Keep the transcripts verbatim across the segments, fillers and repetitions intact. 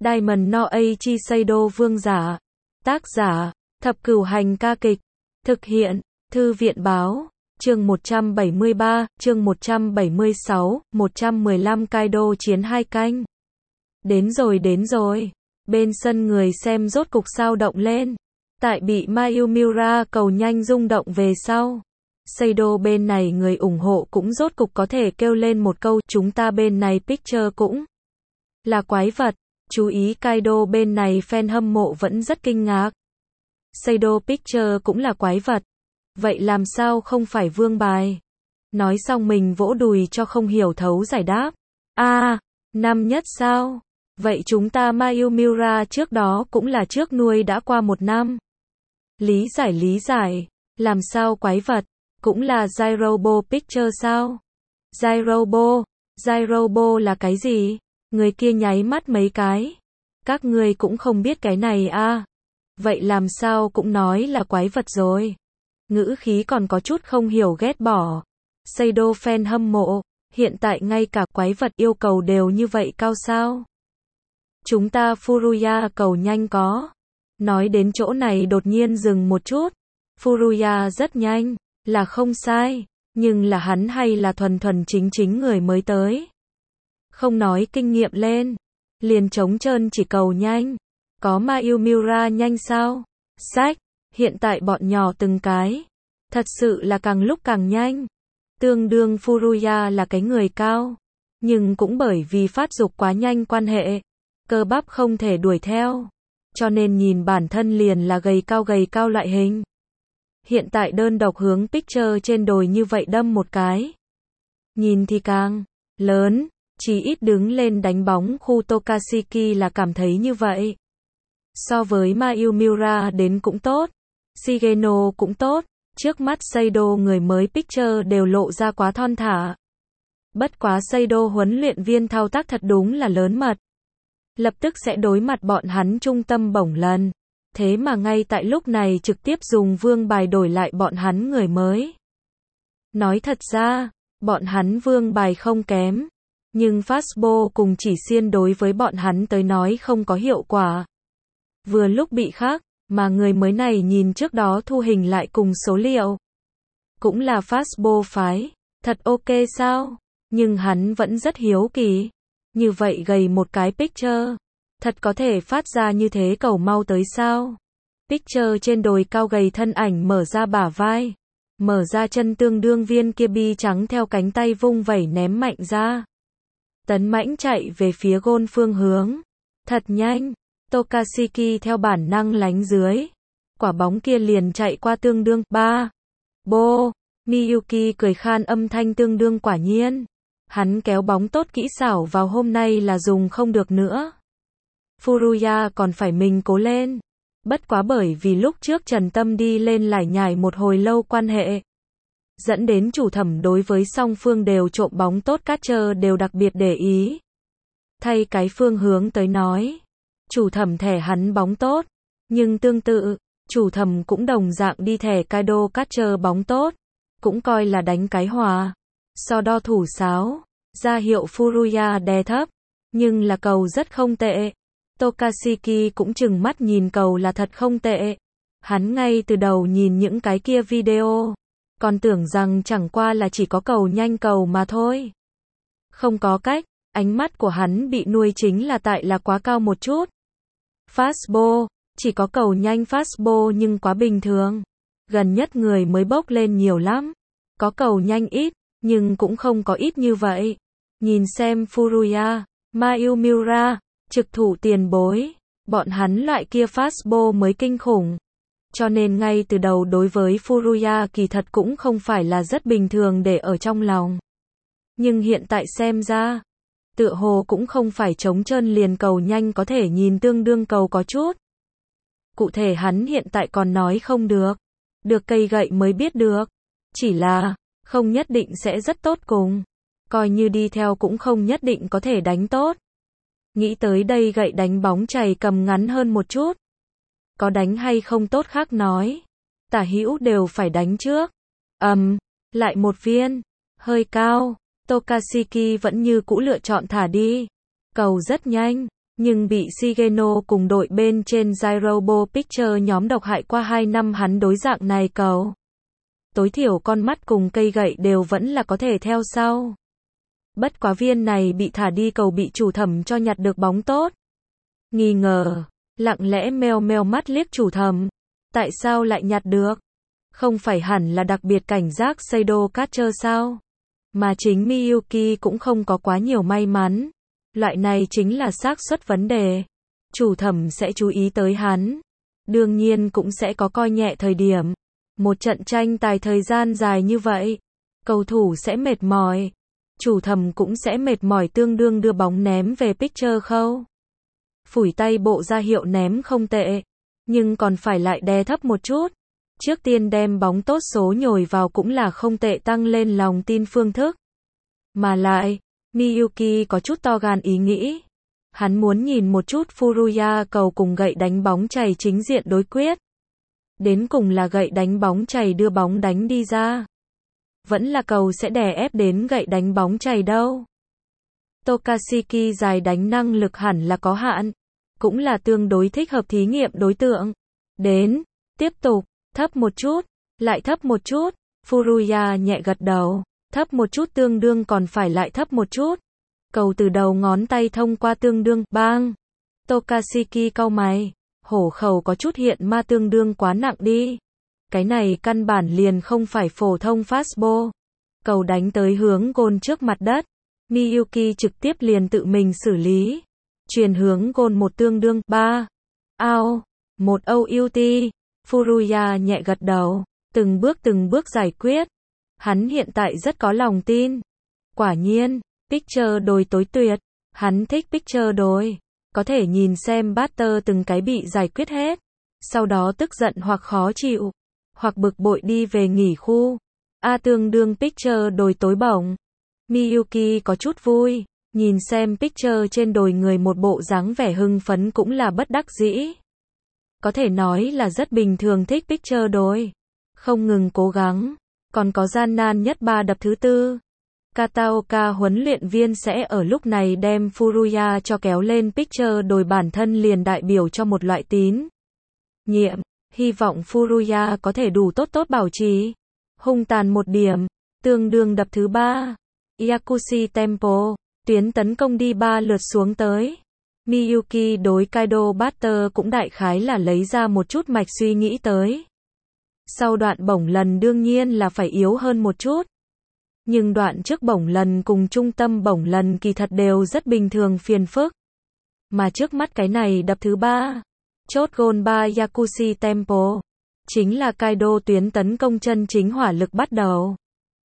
Diamond no Aichi Seido vương giả. Tác giả, Thập Cửu Hành ca kịch. Thực hiện, Thư viện báo. Chương một trăm bảy mươi ba, chương một trăm bảy mươi sáu, một trăm mười lăm Kaido chiến hai canh. Đến rồi đến rồi. Bên sân người xem rốt cục sao động lên. Tại bị Mayumura cầu nhanh rung động về sau. Seido bên này người ủng hộ cũng rốt cục có thể kêu lên một câu, chúng ta bên này Picture cũng là quái vật. Chú ý Kaido bên này fan hâm mộ vẫn rất kinh ngạc. Seido Picture cũng là quái vật. Vậy làm sao không phải vương bài? Nói xong mình vỗ đùi cho không hiểu thấu giải đáp. A, à, năm nhất sao? Vậy chúng ta Mayumura trước đó cũng là trước nuôi đã qua một năm. Lý giải lý giải. Làm sao quái vật? Cũng là Zairobo Picture sao? Zairobo? Zairobo là cái gì? Người kia nháy mắt mấy cái. Các ngươi cũng không biết cái này à? Vậy làm sao cũng nói là quái vật rồi. Ngữ khí còn có chút không hiểu ghét bỏ. Seido fan hâm mộ, hiện tại ngay cả quái vật yêu cầu đều như vậy cao sao? Chúng ta Furuya cầu nhanh có. Nói đến chỗ này đột nhiên dừng một chút. Furuya rất nhanh, là không sai, nhưng là hắn hay là thuần thuần chính chính người mới tới. Không nói kinh nghiệm lên, liền trống trơn chỉ cầu nhanh. Có Mayumura nhanh sao? Sách, hiện tại bọn nhỏ từng cái. Thật sự là càng lúc càng nhanh. Tương đương Furuya là cái người cao. Nhưng cũng bởi vì phát dục quá nhanh quan hệ. Cơ bắp không thể đuổi theo. Cho nên nhìn bản thân liền là gầy cao gầy cao loại hình. Hiện tại đơn độc hướng Picture trên đồi như vậy đâm một cái. Nhìn thì càng lớn. Chỉ ít đứng lên đánh bóng khu Tokashiki là cảm thấy như vậy. So với Mayumura đến cũng tốt. Shigeno cũng tốt. Trước mắt Seido người mới Picture đều lộ ra quá thon thả. Bất quá Seido huấn luyện viên thao tác thật đúng là lớn mật. Lập tức sẽ đối mặt bọn hắn trung tâm bổng lần. Thế mà ngay tại lúc này trực tiếp dùng vương bài đổi lại bọn hắn người mới. Nói thật ra, bọn hắn vương bài không kém. Nhưng Fastball cùng chỉ xiên đối với bọn hắn tới nói không có hiệu quả. Vừa lúc bị khác, mà người mới này nhìn trước đó thu hình lại cùng số liệu. Cũng là Fastball phái, thật ok sao? Nhưng hắn vẫn rất hiếu kỳ. Như vậy gầy một cái Picture. Thật có thể phát ra như thế cầu mau tới sao? Picture trên đồi cao gầy thân ảnh mở ra bả vai. Mở ra chân tương đương viên kia bi trắng theo cánh tay vung vẩy ném mạnh ra. Tấn mãnh chạy về phía gôn phương hướng. Thật nhanh. Tokashiki theo bản năng lánh dưới. Quả bóng kia liền chạy qua tương đương. Ba. Bô. Miyuki cười khan âm thanh tương đương quả nhiên. Hắn kéo bóng tốt kỹ xảo vào hôm nay là dùng không được nữa. Furuya còn phải mình cố lên. Bất quá bởi vì lúc trước Trần Tâm đi lên lải nhải một hồi lâu quan hệ. Dẫn đến chủ thẩm đối với song phương đều trộm bóng tốt catcher đều đặc biệt để ý. Thay cái phương hướng tới nói. Chủ thẩm thẻ hắn bóng tốt. Nhưng tương tự, chủ thẩm cũng đồng dạng đi thẻ Kaido catcher bóng tốt. Cũng coi là đánh cái hòa. So đo thủ sáo. Ra hiệu Furuya đè thấp. Nhưng là cầu rất không tệ. Tokashiki cũng chừng mắt nhìn cầu là thật không tệ. Hắn ngay từ đầu nhìn những cái kia video. Còn tưởng rằng chẳng qua là chỉ có cầu nhanh cầu mà thôi. Không có cách, ánh mắt của hắn bị nuôi chính là tại là quá cao một chút. Fastball, chỉ có cầu nhanh fastball nhưng quá bình thường. Gần nhất người mới bốc lên nhiều lắm. Có cầu nhanh ít, nhưng cũng không có ít như vậy. Nhìn xem Furuya, Mayumura, trực thủ tiền bối. Bọn hắn loại kia fastball mới kinh khủng. Cho nên ngay từ đầu đối với Furuya kỳ thật cũng không phải là rất bình thường để ở trong lòng. Nhưng hiện tại xem ra, tựa hồ cũng không phải trống trơn liền cầu nhanh có thể nhìn tương đương cầu có chút. Cụ thể hắn hiện tại còn nói không được. Được cây gậy mới biết được. Chỉ là, không nhất định sẽ rất tốt cùng. Coi như đi theo cũng không nhất định có thể đánh tốt. Nghĩ tới đây gậy đánh bóng chày cầm ngắn hơn một chút. Có đánh hay không tốt khác nói. Tả hữu đều phải đánh trước. Ầm, um, lại một viên. Hơi cao. Tokashiki vẫn như cũ lựa chọn thả đi. Cầu rất nhanh. Nhưng bị Shigeno cùng đội bên trên Gyrobo Picture nhóm độc hại qua hai năm hắn đối dạng này cầu. Tối thiểu con mắt cùng cây gậy đều vẫn là có thể theo sau. Bất quá viên này bị thả đi cầu bị chủ thẩm cho nhặt được bóng tốt. Nghi ngờ, lặng lẽ meo meo mắt liếc chủ thẩm. Tại sao lại nhặt được? Không phải hẳn là đặc biệt cảnh giác Seido Catcher sao? Mà chính Miyuki cũng không có quá nhiều may mắn. Loại này chính là xác suất vấn đề. Chủ thẩm sẽ chú ý tới hắn. Đương nhiên cũng sẽ có coi nhẹ thời điểm. Một trận tranh tài thời gian dài như vậy, cầu thủ sẽ mệt mỏi. Chủ thẩm cũng sẽ mệt mỏi tương đương đưa bóng ném về pitcher khâu. Phủi tay bộ ra hiệu ném không tệ. Nhưng còn phải lại đè thấp một chút. Trước tiên đem bóng tốt số nhồi vào cũng là không tệ tăng lên lòng tin phương thức. Mà lại, Miyuki có chút to gan ý nghĩ. Hắn muốn nhìn một chút Furuya cầu cùng gậy đánh bóng chày chính diện đối quyết. Đến cùng là gậy đánh bóng chày đưa bóng đánh đi ra. Vẫn là cầu sẽ đè ép đến gậy đánh bóng chày đâu. Tokashiki dài đánh năng lực hẳn là có hạn. Cũng là tương đối thích hợp thí nghiệm đối tượng. Đến, tiếp tục, thấp một chút, lại thấp một chút. Furuya nhẹ gật đầu. Thấp một chút tương đương còn phải lại thấp một chút. Cầu từ đầu ngón tay thông qua tương đương, bang. Tokashiki cau mày. Hổ khẩu có chút hiện ma tương đương quá nặng đi. Cái này căn bản liền không phải phổ thông fastball. Cầu đánh tới hướng gôn trước mặt đất. Miyuki trực tiếp liền tự mình xử lý. Truyền hướng gôn một tương đương, ba. Out. Một o u t. Furuya nhẹ gật đầu. Từng bước từng bước giải quyết. Hắn hiện tại rất có lòng tin. Quả nhiên, pitcher đồi tối tuyệt. Hắn thích pitcher đồi. Có thể nhìn xem batter từng cái bị giải quyết hết. Sau đó tức giận hoặc khó chịu. Hoặc bực bội đi về nghỉ khu. A tương đương pitcher đồi tối bổng. Miyuki có chút vui. Nhìn xem pitcher trên đồi người một bộ dáng vẻ hưng phấn cũng là bất đắc dĩ. Có thể nói là rất bình thường thích pitcher đồi. Không ngừng cố gắng. Còn có gian nan nhất ba đập thứ tư. Kataoka huấn luyện viên sẽ ở lúc này đem Furuya cho kéo lên pitcher đồi bản thân liền đại biểu cho một loại tín nhiệm. Hy vọng Furuya có thể đủ tốt tốt bảo trì. Hung tàn một điểm. Tương đương đập thứ ba. Yakushi Tempo. Tuyến tấn công đi ba lượt xuống tới. Miyuki đối Kaido batter cũng đại khái là lấy ra một chút mạch suy nghĩ tới. Sau đoạn bổng lần đương nhiên là phải yếu hơn một chút. Nhưng đoạn trước bổng lần cùng trung tâm bổng lần kỳ thật đều rất bình thường phiền phức. Mà trước mắt cái này đập thứ ba. Chốt gôn ba Yakushi Tempo. Chính là Kaido tuyến tấn công chân chính hỏa lực bắt đầu.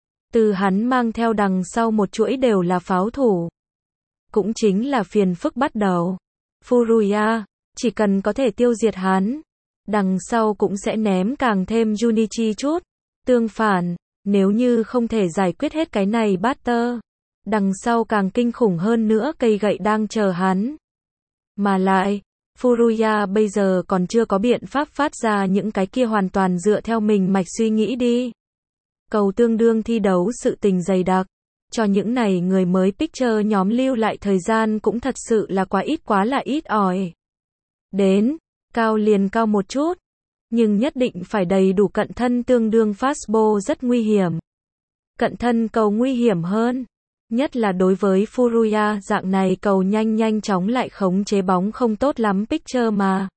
Từ hắn mang theo đằng sau một chuỗi đều là pháo thủ. Cũng chính là phiền phức bắt đầu. Furuya, chỉ cần có thể tiêu diệt hắn. Đằng sau cũng sẽ ném càng thêm Junichi chút. Tương phản, nếu như không thể giải quyết hết cái này batter. Đằng sau càng kinh khủng hơn nữa cây gậy đang chờ hắn. Mà lại, Furuya bây giờ còn chưa có biện pháp phát ra những cái kia hoàn toàn dựa theo mình mạch suy nghĩ đi. Cầu tương đương thi đấu sự tình dày đặc. Cho những này người mới pitcher nhóm lưu lại thời gian cũng thật sự là quá ít quá là ít ỏi. Đến, cao liền cao một chút. Nhưng nhất định phải đầy đủ cận thân tương đương fastball rất nguy hiểm. Cận thân cầu nguy hiểm hơn. Nhất là đối với Furuya dạng này cầu nhanh nhanh chóng lại khống chế bóng không tốt lắm pitcher mà.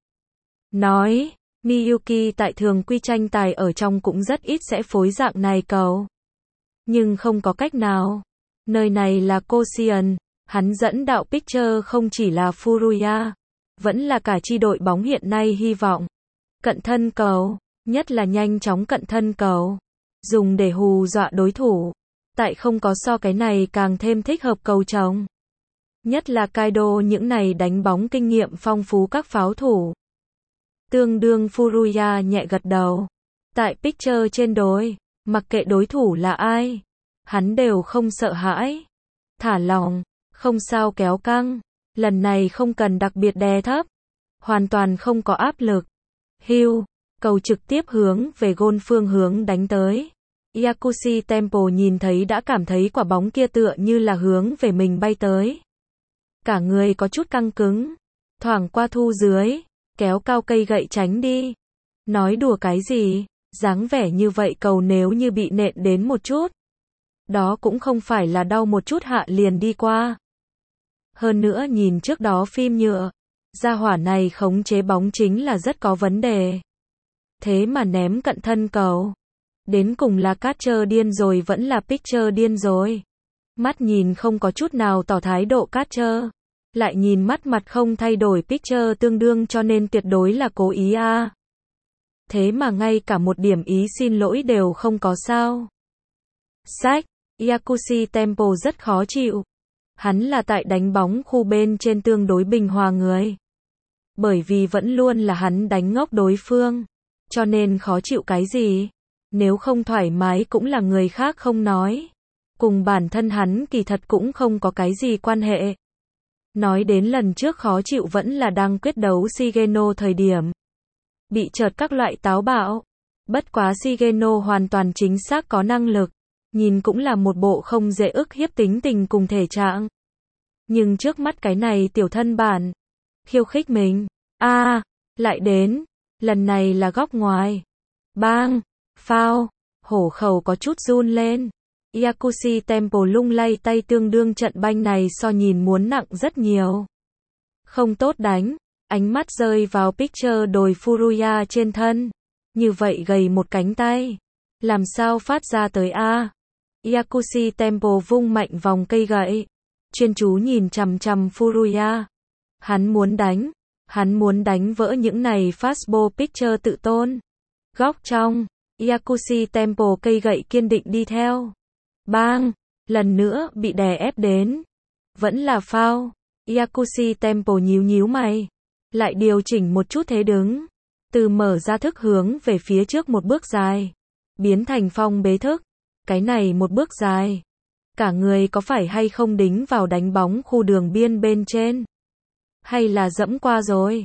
Nói, Miyuki tại thường quy tranh tài ở trong cũng rất ít sẽ phối dạng này cầu. Nhưng không có cách nào. Nơi này là Koshien, hắn dẫn đạo pitcher không chỉ là Furuya, vẫn là cả chi đội bóng hiện nay hy vọng. Cận thân cầu, nhất là nhanh chóng cận thân cầu, dùng để hù dọa đối thủ. Tại không có so cái này càng thêm thích hợp cầu trống. Nhất là Kaido những này đánh bóng kinh nghiệm phong phú các pháo thủ. Tương đương Furuya nhẹ gật đầu. Tại pitcher trên đồi, mặc kệ đối thủ là ai, hắn đều không sợ hãi. Thả lỏng, không sao kéo căng. Lần này không cần đặc biệt đè thấp. Hoàn toàn không có áp lực. Hưu, cầu trực tiếp hướng về gôn phương hướng đánh tới. Yakushi Tempo nhìn thấy đã cảm thấy quả bóng kia tựa như là hướng về mình bay tới. Cả người có chút căng cứng. thoảng qua thu dưới, kéo cao cây gậy tránh đi. Nói đùa cái gì, dáng vẻ như vậy cầu nếu như bị nện đến một chút. Đó cũng không phải là đau một chút hạ liền đi qua. Hơn nữa nhìn trước đó phim nhựa, gia hỏa này khống chế bóng chính là rất có vấn đề. Thế mà ném cận thân cầu. Đến cùng là catcher điên rồi vẫn là pitcher điên rồi. Mắt nhìn không có chút nào tỏ thái độ catcher. Lại nhìn mắt mặt không thay đổi pitcher tương đương cho nên tuyệt đối là cố ý a. À. Thế mà ngay cả một điểm ý xin lỗi đều không có sao. Sách, Yakushi Tempo rất khó chịu. Hắn là tại đánh bóng khu bên trên tương đối bình hòa người. Bởi vì vẫn luôn là hắn đánh ngốc đối phương. Cho nên khó chịu cái gì? Nếu không thoải mái cũng là người khác không nói. Cùng bản thân hắn kỳ thật cũng không có cái gì quan hệ. Nói đến lần trước khó chịu vẫn là đang quyết đấu Shigeno thời điểm. Bị chợt các loại táo bạo. Bất quá Shigeno hoàn toàn chính xác có năng lực. Nhìn cũng là một bộ không dễ ức hiếp tính tình cùng thể trạng. Nhưng trước mắt cái này tiểu thân bản. Khiêu khích mình. a à, lại đến. Lần này là góc ngoài. Bang. Phao. Hổ khẩu có chút run lên. Yakushi Tempo lung lay tay tương đương trận banh này so nhìn muốn nặng rất nhiều. Không tốt đánh. Ánh mắt rơi vào pitcher đồi Furuya trên thân. Như vậy gầy một cánh tay. Làm sao phát ra tới a? Yakushi Tempo vung mạnh vòng cây gậy. Chuyên chú nhìn chằm chằm Furuya. Hắn muốn đánh. Hắn muốn đánh vỡ những này fastball pitcher tự tôn. Góc trong. Yakushi Tempo cây gậy kiên định đi theo. Bang. Lần nữa bị đè ép đến. Vẫn là foul. Yakushi Tempo nhíu nhíu mày. Lại điều chỉnh một chút thế đứng. Từ mở ra thức hướng về phía trước một bước dài. Biến thành phong bế thức. Cái này một bước dài. Cả người có phải hay không đính vào đánh bóng khu đường biên bên trên? Hay là dẫm qua rồi?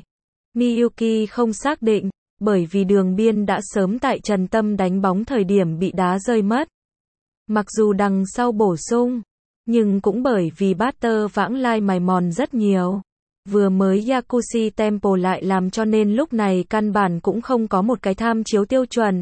Miyuki không xác định. Bởi vì đường biên đã sớm tại Trần Tâm đánh bóng thời điểm bị đá rơi mất. Mặc dù đằng sau bổ sung. Nhưng cũng bởi vì batter vãng lai mài mòn rất nhiều. Vừa mới Yakushi Tempo lại làm cho nên lúc này căn bản cũng không có một cái tham chiếu tiêu chuẩn.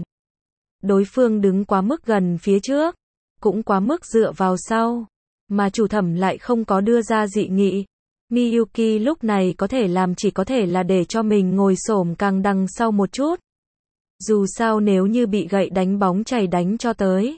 Đối phương đứng quá mức gần phía trước. Cũng quá mức dựa vào sau. Mà chủ thẩm lại không có đưa ra dị nghị. Miyuki lúc này có thể làm chỉ có thể là để cho mình ngồi xổm càng đằng sau một chút. Dù sao nếu như bị gậy đánh bóng chảy đánh cho tới.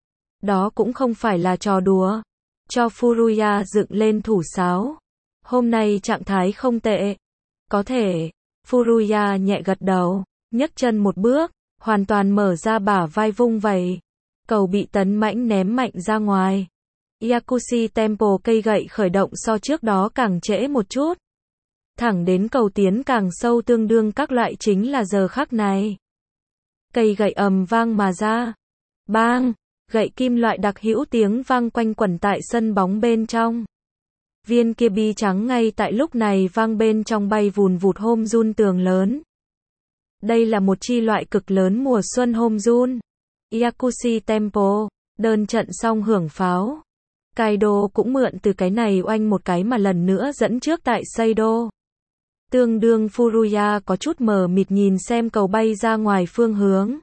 Đó cũng không phải là trò đùa. Cho Furuya dựng lên thủ sáo. Hôm nay trạng thái không tệ. Có thể. Furuya nhẹ gật đầu. Nhấc chân một bước. Hoàn toàn mở ra bả vai vung vẩy. Cầu bị tấn mãnh ném mạnh ra ngoài. Yakushi Tempo cây gậy khởi động so trước đó càng trễ một chút. Thẳng đến cầu tiến càng sâu tương đương các loại chính là giờ khắc này. Cây gậy ầm vang mà ra. Bang! Gậy kim loại đặc hữu tiếng vang quanh quẩn tại sân bóng bên trong. Viên kia bi trắng ngay tại lúc này vang bên trong bay vùn vụt home run tường lớn. Đây là một chi loại cực lớn mùa xuân home run. Yakushi Tempo, đơn trận xong hưởng pháo. Kaido cũng mượn từ cái này oanh một cái mà lần nữa dẫn trước tại Seido. Tương đương Furuya có chút mờ mịt nhìn xem cầu bay ra ngoài phương hướng.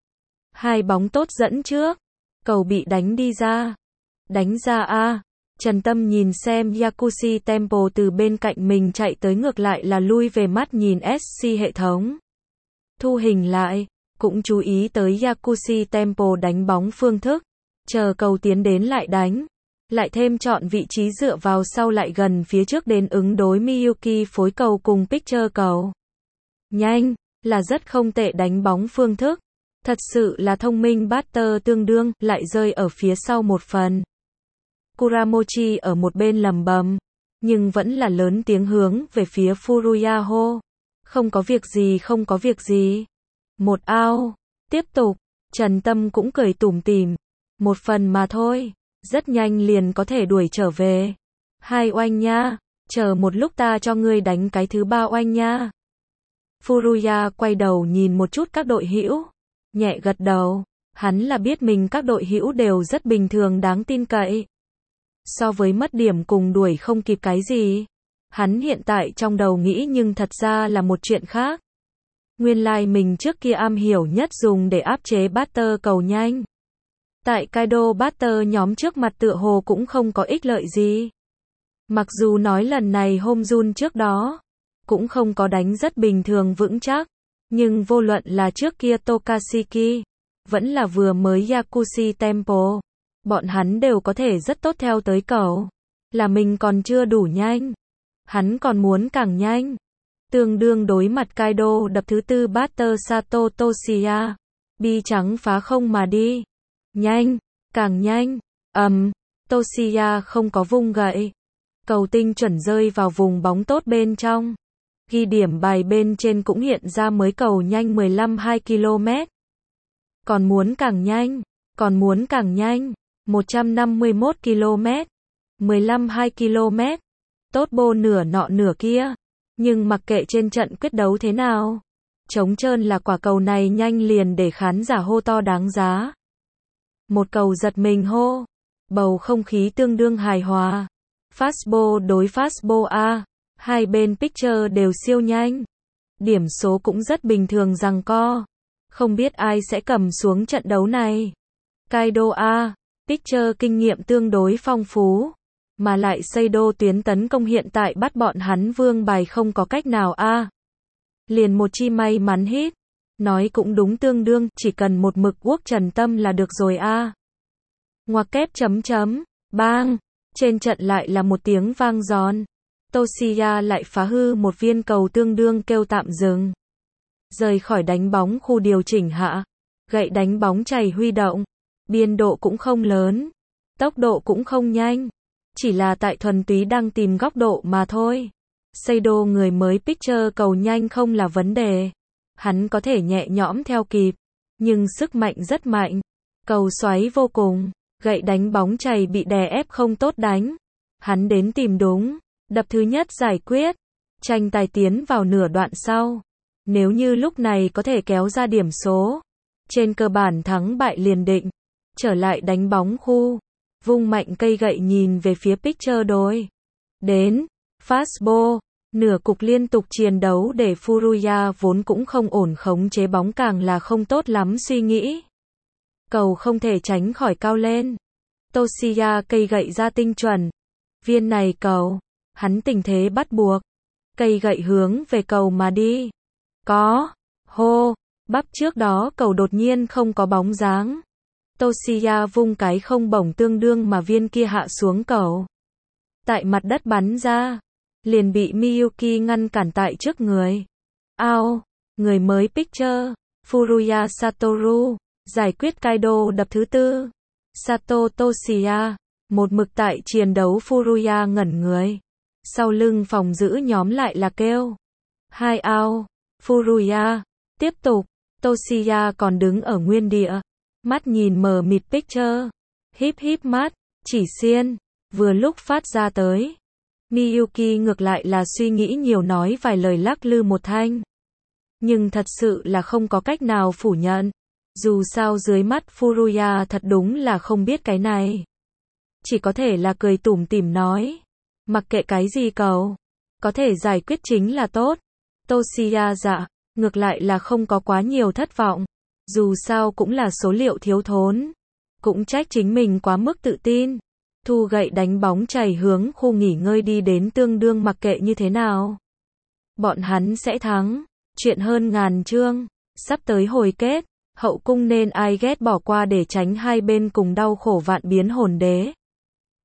Hai bóng tốt dẫn trước. Cầu bị đánh đi ra. Đánh ra a. Trần Tâm nhìn xem Yakushi Tempo từ bên cạnh mình chạy tới ngược lại là lui về mắt nhìn ét xê hệ thống. Thu hình lại. Cũng chú ý tới Yakushi Tempo đánh bóng phương thức. Chờ cầu tiến đến lại đánh. Lại thêm chọn vị trí dựa vào sau lại gần phía trước đến ứng đối Miyuki phối cầu cùng pitcher cầu. Nhanh, là rất không tệ đánh bóng phương thức. Thật sự là thông minh batter tương đương, lại rơi ở phía sau một phần. Kuramochi ở một bên lầm bầm, nhưng vẫn là lớn tiếng hướng về phía Furuya hô. Không có việc gì không có việc gì. Một ao, tiếp tục, Trần Tâm cũng cười tủm tỉm. Một phần mà thôi. Rất nhanh liền có thể đuổi trở về. Hai oanh nha, chờ một lúc ta cho ngươi đánh cái thứ ba oanh nha. Furuya quay đầu nhìn một chút các đội hữu, nhẹ gật đầu, hắn là biết mình các đội hữu đều rất bình thường đáng tin cậy. So với mất điểm cùng đuổi không kịp cái gì, Hắn hiện tại trong đầu nghĩ nhưng thật ra là một chuyện khác. Nguyên lai like mình trước kia am hiểu nhất dùng để áp chế Butter cầu nhanh. Tại Kaido Butter nhóm trước mặt tựa hồ cũng không có ích lợi gì. Mặc dù nói lần này Homejun trước đó cũng không có đánh rất bình thường vững chắc, nhưng vô luận là trước kia Tokashiki, vẫn là vừa mới Yakushi Temple, bọn hắn đều có thể rất tốt theo tới cầu. Là mình còn chưa đủ nhanh. Hắn còn muốn càng nhanh. Tương đương đối mặt Kaido đập thứ tư Butter Sato Toshiya. Bi trắng phá không mà đi. Nhanh, càng nhanh. ầm, um, Toshiya không có vung gậy. Cầu tinh chuẩn rơi vào vùng bóng tốt bên trong. Ghi điểm bài bên trên cũng hiện ra mới cầu nhanh mười lăm phẩy hai ki lô mét. Còn muốn càng nhanh, còn muốn càng nhanh. một trăm năm mươi mốt ki lô mét. mười lăm phẩy hai ki lô mét. Tốt bô nửa nọ nửa kia. Nhưng mặc kệ trên trận quyết đấu thế nào, trống trơn là quả cầu này nhanh liền để khán giả hô to đáng giá. Một cầu giật mình hô. Bầu không khí tương đương hài hòa. Fastball đối fastball A. Hai bên pitcher đều siêu nhanh. Điểm số cũng rất bình thường giằng co. Không biết ai sẽ cầm xuống trận đấu này. Kaido A. Pitcher kinh nghiệm tương đối phong phú. Mà lại Seido tuyến tấn công hiện tại bắt bọn hắn vương bài không có cách nào A. Liền một chi may mắn hit. Nói cũng đúng tương đương, chỉ cần một mực quốc trần tâm là được rồi A. Ngoặc kép chấm chấm. Bang. Trên trận lại là một tiếng vang giòn. Toshiya lại phá hư một viên cầu tương đương kêu tạm dừng. Rời khỏi đánh bóng khu điều chỉnh hạ. Gậy đánh bóng chày huy động. Biên độ cũng không lớn. Tốc độ cũng không nhanh. Chỉ là tại thuần túy đang tìm góc độ mà thôi. Seido người mới pitcher cầu nhanh không là vấn đề. Hắn có thể nhẹ nhõm theo kịp. Nhưng sức mạnh rất mạnh. Cầu xoáy vô cùng. Gậy đánh bóng chày bị đè ép không tốt đánh. Hắn đến tìm đúng. Đập thứ nhất giải quyết. Tranh tài tiến vào nửa đoạn sau. Nếu như lúc này có thể kéo ra điểm số. Trên cơ bản thắng bại liền định. Trở lại đánh bóng khu. Vung mạnh cây gậy nhìn về phía pitcher đối. Đến. Fastball. Nửa cục liên tục chiến đấu để Furuya vốn cũng không ổn khống chế bóng càng là không tốt lắm suy nghĩ. Cầu không thể tránh khỏi cao lên. Toshiya cây gậy ra tinh chuẩn. Viên này cầu. Hắn tình thế bắt buộc. Cây gậy hướng về cầu mà đi. Có. Hô. Bắp trước đó cầu đột nhiên không có bóng dáng. Toshiya vung cái không bổng tương đương mà viên kia hạ xuống cầu. Tại mặt đất bắn ra. Liền bị Miyuki ngăn cản tại trước người. Ao. Người mới pitcher. Furuya Satoru. Giải quyết Kaido đập thứ tư. Sato Toshiya. Một mực tại chiến đấu Furuya ngẩn người. Sau lưng phòng giữ nhóm lại là kêu. Hai ao. Furuya. Tiếp tục. Toshiya còn đứng ở nguyên địa. Mắt nhìn mờ mịt pitcher. Híp híp mắt. Chỉ xiên. Vừa lúc phát ra tới. Miyuki ngược lại là suy nghĩ nhiều nói vài lời lắc lư một thanh. Nhưng thật sự là không có cách nào phủ nhận. Dù sao dưới mắt Furuya thật đúng là không biết cái này. Chỉ có thể là cười tủm tỉm nói. Mặc kệ cái gì cầu. Có thể giải quyết chính là tốt. Toshiya dạ. Ngược lại là không có quá nhiều thất vọng. Dù sao cũng là số liệu thiếu thốn. Cũng trách chính mình quá mức tự tin. Thu gậy đánh bóng chày hướng khu nghỉ ngơi đi đến tương đương mặc kệ như thế nào. Bọn hắn sẽ thắng. Chuyện hơn ngàn chương. Sắp tới hồi kết. Hậu cung nên ai ghét bỏ qua để tránh hai bên cùng đau khổ vạn biến hồn đế.